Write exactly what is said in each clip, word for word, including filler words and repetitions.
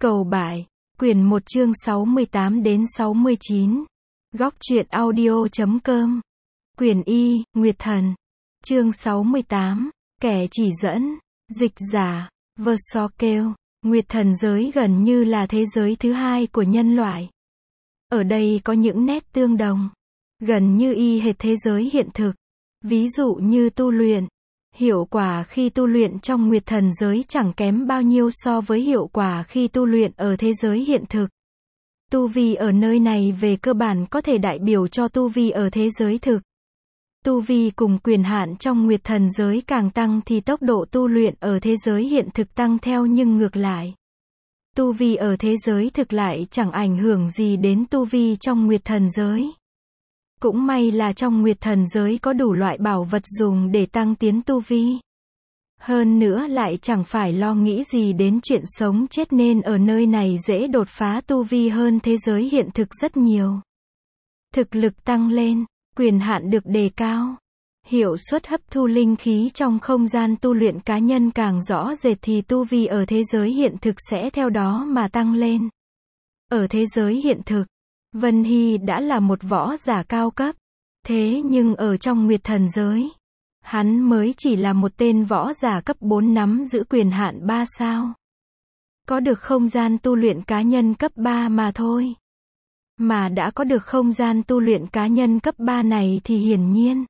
Cầu Bại, quyển một chương sáu mươi tám đến sáu mươi chín. Góc truyện audio chấm com. Quyển Y, Nguyệt Thần. Chương sáu mươi tám. Kẻ chỉ dẫn. Dịch giả. Versokel. Nguyệt thần giới gần như là thế giới thứ hai của nhân loại. Ở đây có những nét tương đồng, gần như y hệt thế giới hiện thực. Ví dụ như tu luyện. Hiệu quả khi tu luyện trong Nguyệt thần giới chẳng kém bao nhiêu so với hiệu quả khi tu luyện ở thế giới hiện thực. Tu vi ở nơi này về cơ bản có thể đại biểu cho tu vi ở thế giới thực. Tu vi cùng quyền hạn trong Nguyệt thần giới càng tăng thì tốc độ tu luyện ở thế giới hiện thực tăng theo, nhưng ngược lại. Tu vi ở thế giới thực lại chẳng ảnh hưởng gì đến tu vi trong Nguyệt thần giới. Cũng may là trong Nguyệt thần giới có đủ loại bảo vật dùng để tăng tiến tu vi. Hơn nữa lại chẳng phải lo nghĩ gì đến chuyện sống chết, nên ở nơi này dễ đột phá tu vi hơn thế giới hiện thực rất nhiều. Thực lực tăng lên, quyền hạn được đề cao, hiệu suất hấp thu linh khí trong không gian tu luyện cá nhân càng rõ rệt thì tu vi ở thế giới hiện thực sẽ theo đó mà tăng lên. Ở thế giới hiện thực, Vân Hy đã là một võ giả cao cấp. Thế nhưng ở trong Nguyệt thần giới, hắn mới chỉ là một tên võ giả cấp bốn nắm giữ quyền hạn ba sao. Có được không gian tu luyện cá nhân cấp ba mà thôi. Mà đã có được không gian tu luyện cá nhân cấp ba này thì hiển nhiên,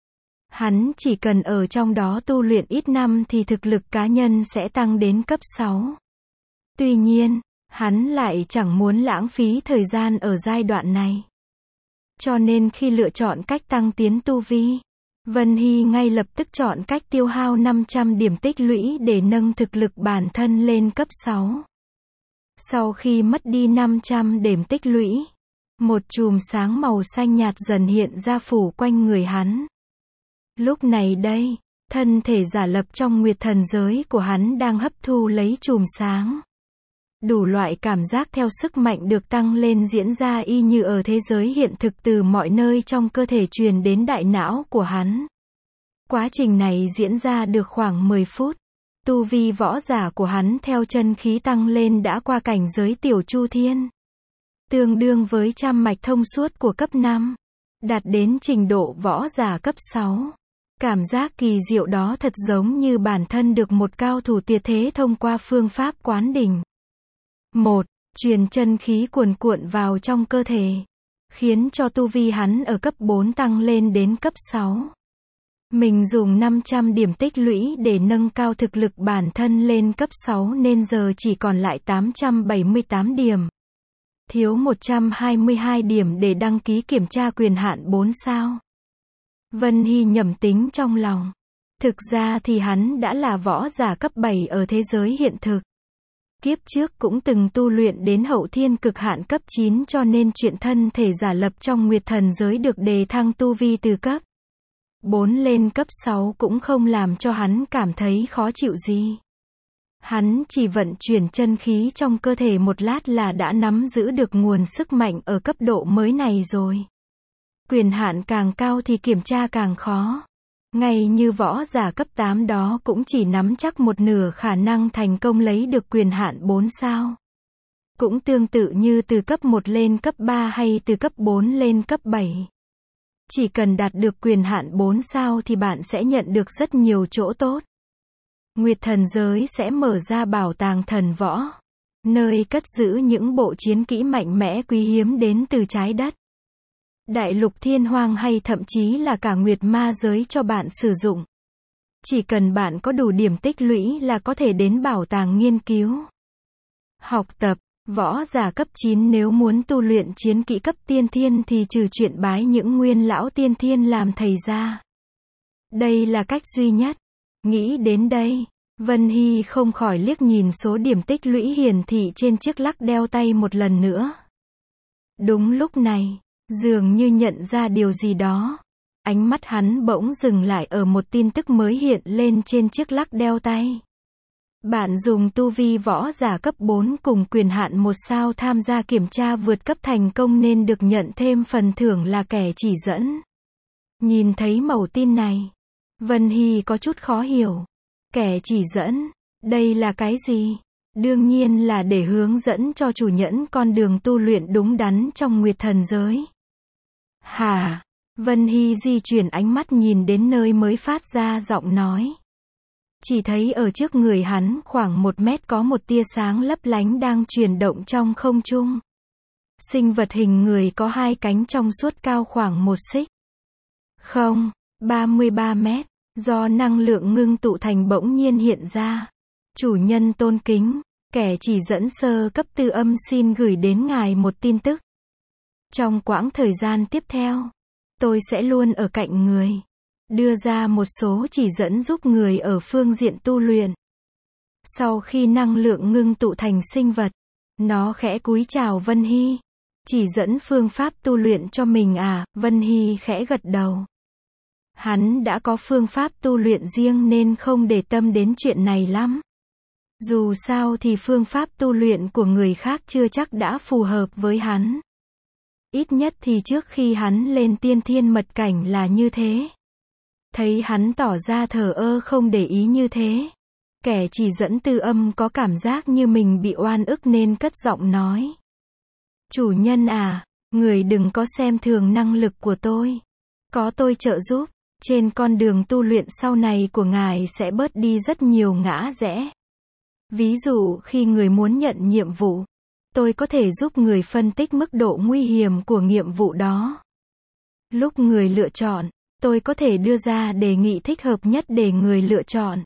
hắn chỉ cần ở trong đó tu luyện ít năm thì thực lực cá nhân sẽ tăng đến cấp sáu. Tuy nhiên, hắn lại chẳng muốn lãng phí thời gian ở giai đoạn này. Cho nên khi lựa chọn cách tăng tiến tu vi, Vân Hy ngay lập tức chọn cách tiêu hao năm trăm điểm tích lũy để nâng thực lực bản thân lên cấp sáu. Sau khi mất đi năm trăm điểm tích lũy, một chùm sáng màu xanh nhạt dần hiện ra phủ quanh người hắn. Lúc này đây, thân thể giả lập trong Nguyệt thần giới của hắn đang hấp thu lấy chùm sáng. Đủ loại cảm giác theo sức mạnh được tăng lên diễn ra y như ở thế giới hiện thực, từ mọi nơi trong cơ thể truyền đến đại não của hắn. Quá trình này diễn ra được khoảng mười phút. Tu vi võ giả của hắn theo chân khí tăng lên đã qua cảnh giới tiểu chu thiên, tương đương với trăm mạch thông suốt của cấp năm, đạt đến trình độ võ giả cấp sáu. Cảm giác kỳ diệu đó thật giống như bản thân được một cao thủ tuyệt thế thông qua phương pháp quán đỉnh. một. Truyền chân khí cuồn cuộn vào trong cơ thể, khiến cho tu vi hắn ở cấp bốn tăng lên đến cấp sáu. Mình dùng năm trăm điểm tích lũy để nâng cao thực lực bản thân lên cấp sáu nên giờ chỉ còn lại tám trăm bảy mươi tám điểm. Thiếu một trăm hai mươi hai điểm để đăng ký kiểm tra quyền hạn bốn sao. Vân Hy nhẩm tính trong lòng. Thực ra thì hắn đã là võ giả cấp bảy ở thế giới hiện thực. Kiếp trước cũng từng tu luyện đến hậu thiên cực hạn cấp chín, cho nên chuyện thân thể giả lập trong Nguyệt thần giới được đề thăng tu vi từ cấp bốn lên cấp sáu cũng không làm cho hắn cảm thấy khó chịu gì. Hắn chỉ vận chuyển chân khí trong cơ thể một lát là đã nắm giữ được nguồn sức mạnh ở cấp độ mới này rồi. Quyền hạn càng cao thì kiểm tra càng khó. Ngay như võ giả cấp tám đó cũng chỉ nắm chắc một nửa khả năng thành công lấy được quyền hạn bốn sao. Cũng tương tự như từ cấp một lên cấp ba hay từ cấp bốn lên cấp bảy. Chỉ cần đạt được quyền hạn bốn sao thì bạn sẽ nhận được rất nhiều chỗ tốt. Nguyệt thần giới sẽ mở ra bảo tàng thần võ, nơi cất giữ những bộ chiến kỹ mạnh mẽ quý hiếm đến từ trái đất, đại lục thiên hoang hay thậm chí là cả Nguyệt ma giới cho bạn sử dụng. Chỉ cần bạn có đủ điểm tích lũy là có thể đến bảo tàng nghiên cứu, học tập. Võ giả cấp chín nếu muốn tu luyện chiến kỹ cấp tiên thiên thì trừ chuyện bái những nguyên lão tiên thiên làm thầy ra. Đây là cách duy nhất. Nghĩ đến đây, Vân Hy không khỏi liếc nhìn số điểm tích lũy hiển thị trên chiếc lắc đeo tay một lần nữa. Đúng lúc này, dường như nhận ra điều gì đó, ánh mắt hắn bỗng dừng lại ở một tin tức mới hiện lên trên chiếc lắc đeo tay. Bạn dùng tu vi võ giả cấp bốn cùng quyền hạn một sao tham gia kiểm tra vượt cấp thành công nên được nhận thêm phần thưởng là kẻ chỉ dẫn. Nhìn thấy mẩu tin này, Vân Hy có chút khó hiểu. Kẻ chỉ dẫn, đây là cái gì? Đương nhiên là để hướng dẫn cho chủ nhẫn con đường tu luyện đúng đắn trong Nguyệt Thần giới. Hả? Vân Hy di chuyển ánh mắt nhìn đến nơi mới phát ra giọng nói. Chỉ thấy ở trước người hắn khoảng một mét có một tia sáng lấp lánh đang chuyển động trong không trung. Sinh vật hình người có hai cánh trong suốt cao khoảng một xích. Không, ba mươi ba mét, do năng lượng ngưng tụ thành bỗng nhiên hiện ra. Chủ nhân tôn kính, kẻ chỉ dẫn sơ cấp Tư Âm xin gửi đến ngài một tin tức. Trong quãng thời gian tiếp theo, tôi sẽ luôn ở cạnh người, đưa ra một số chỉ dẫn giúp người ở phương diện tu luyện. Sau khi năng lượng ngưng tụ thành sinh vật, nó khẽ cúi chào Vân Hy. Chỉ dẫn phương pháp tu luyện cho mình à? Vân Hy khẽ gật đầu. Hắn đã có phương pháp tu luyện riêng nên không để tâm đến chuyện này lắm. Dù sao thì phương pháp tu luyện của người khác chưa chắc đã phù hợp với hắn. Ít nhất thì trước khi hắn lên tiên thiên mật cảnh là như thế. Thấy hắn tỏ ra thờ ơ không để ý như thế, kẻ chỉ dẫn Tư Âm có cảm giác như mình bị oan ức nên cất giọng nói. Chủ nhân à, người đừng có xem thường năng lực của tôi. Có tôi trợ giúp, trên con đường tu luyện sau này của ngài sẽ bớt đi rất nhiều ngã rẽ. Ví dụ khi người muốn nhận nhiệm vụ, tôi có thể giúp người phân tích mức độ nguy hiểm của nhiệm vụ đó. Lúc người lựa chọn, tôi có thể đưa ra đề nghị thích hợp nhất để người lựa chọn.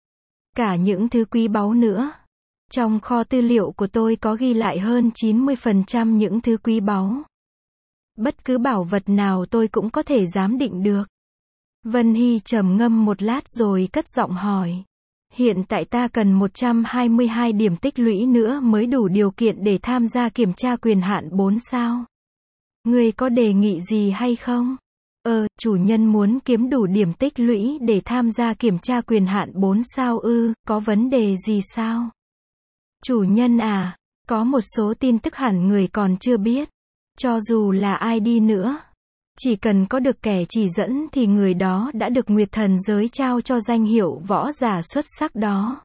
Cả những thứ quý báu nữa. Trong kho tư liệu của tôi có ghi lại hơn chín mươi phần trăm những thứ quý báu. Bất cứ bảo vật nào tôi cũng có thể giám định được. Vân Hy trầm ngâm một lát rồi cất giọng hỏi. Hiện tại ta cần một trăm hai mươi hai điểm tích lũy nữa mới đủ điều kiện để tham gia kiểm tra quyền hạn bốn sao. Ngươi có đề nghị gì hay không? Ờ, chủ nhân muốn kiếm đủ điểm tích lũy để tham gia kiểm tra quyền hạn bốn sao ư, có vấn đề gì sao? Chủ nhân à, có một số tin tức hẳn người còn chưa biết. Cho dù là ai đi nữa, chỉ cần có được kẻ chỉ dẫn thì người đó đã được Nguyệt Thần giới trao cho danh hiệu võ giả xuất sắc đó.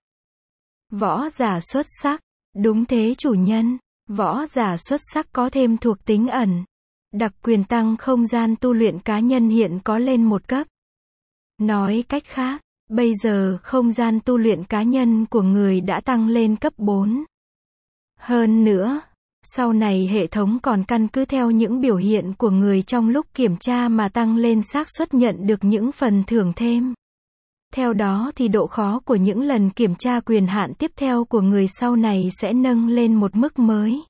Võ giả xuất sắc, đúng thế chủ nhân, võ giả xuất sắc có thêm thuộc tính ẩn. Đặc quyền tăng không gian tu luyện cá nhân hiện có lên một cấp. Nói cách khác, bây giờ không gian tu luyện cá nhân của người đã tăng lên cấp bốn. Hơn nữa, sau này hệ thống còn căn cứ theo những biểu hiện của người trong lúc kiểm tra mà tăng lên xác suất nhận được những phần thưởng thêm. Theo đó thì độ khó của những lần kiểm tra quyền hạn tiếp theo của người sau này sẽ nâng lên một mức mới.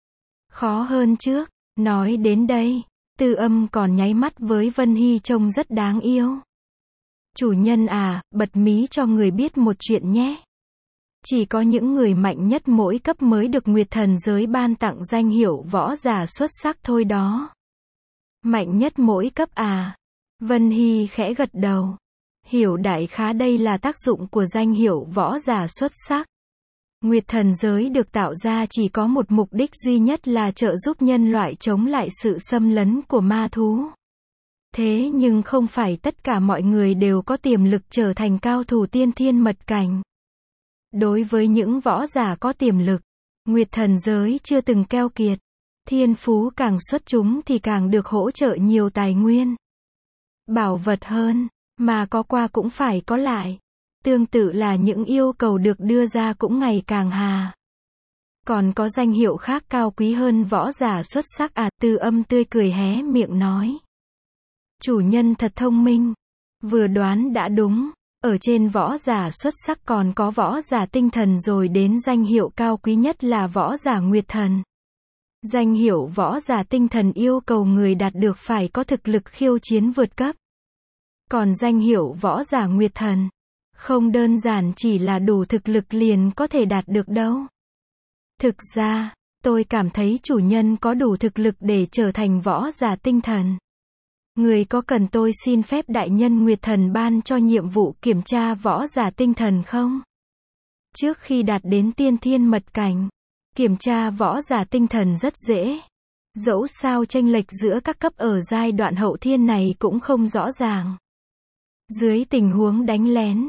Khó hơn trước. Nói đến đây, Tư Âm còn nháy mắt với Vân Hy trông rất đáng yêu. Chủ nhân à, bật mí cho người biết một chuyện nhé. Chỉ có những người mạnh nhất mỗi cấp mới được Nguyệt Thần giới ban tặng danh hiệu võ giả xuất sắc thôi đó. Mạnh nhất mỗi cấp à? Vân Hy khẽ gật đầu. Hiểu đại khái đây là tác dụng của danh hiệu võ giả xuất sắc. Nguyệt Thần giới được tạo ra chỉ có một mục đích duy nhất là trợ giúp nhân loại chống lại sự xâm lấn của ma thú. Thế nhưng không phải tất cả mọi người đều có tiềm lực trở thành cao thủ tiên thiên mật cảnh. Đối với những võ giả có tiềm lực, Nguyệt Thần giới chưa từng keo kiệt. Thiên phú càng xuất chúng thì càng được hỗ trợ nhiều tài nguyên. Bảo vật hơn, mà có qua cũng phải có lại. Tương tự là những yêu cầu được đưa ra cũng ngày càng hà. Còn có danh hiệu khác cao quý hơn võ giả xuất sắc à? Tư Âm tươi cười hé miệng nói. Chủ nhân thật thông minh. Vừa đoán đã đúng. Ở trên võ giả xuất sắc còn có võ giả tinh thần rồi đến danh hiệu cao quý nhất là võ giả Nguyệt Thần. Danh hiệu võ giả tinh thần yêu cầu người đạt được phải có thực lực khiêu chiến vượt cấp. Còn danh hiệu võ giả Nguyệt Thần, không đơn giản chỉ là đủ thực lực liền có thể đạt được đâu. Thực ra, tôi cảm thấy chủ nhân có đủ thực lực để trở thành võ giả tinh thần. Người có cần tôi xin phép đại nhân Nguyệt Thần ban cho nhiệm vụ kiểm tra võ giả tinh thần không? Trước khi đạt đến tiên thiên mật cảnh, kiểm tra võ giả tinh thần rất dễ. Dẫu sao chênh lệch giữa các cấp ở giai đoạn hậu thiên này cũng không rõ ràng. Dưới tình huống đánh lén,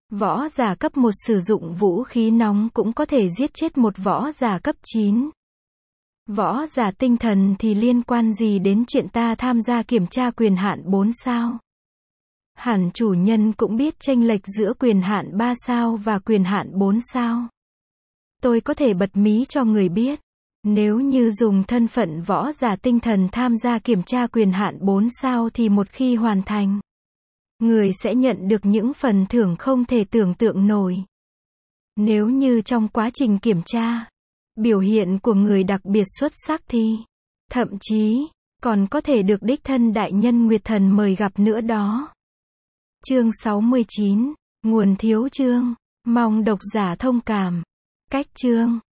Võ giả cấp một sử dụng vũ khí nóng cũng có thể giết chết một võ giả cấp chín. Võ giả tinh thần thì liên quan gì đến chuyện ta tham gia kiểm tra quyền hạn bốn sao? Hẳn chủ nhân cũng biết chênh lệch giữa quyền hạn ba sao và quyền hạn bốn sao. Tôi có thể bật mí cho người biết. Nếu như dùng thân phận võ giả tinh thần tham gia kiểm tra quyền hạn bốn sao thì một khi hoàn thành, người sẽ nhận được những phần thưởng không thể tưởng tượng nổi. Nếu như trong quá trình kiểm tra, biểu hiện của người đặc biệt xuất sắc thì, thậm chí, còn có thể được đích thân đại nhân Nguyệt Thần mời gặp nữa đó. Chương sáu mươi chín, nguồn thiếu chương, mong độc giả thông cảm. Cách chương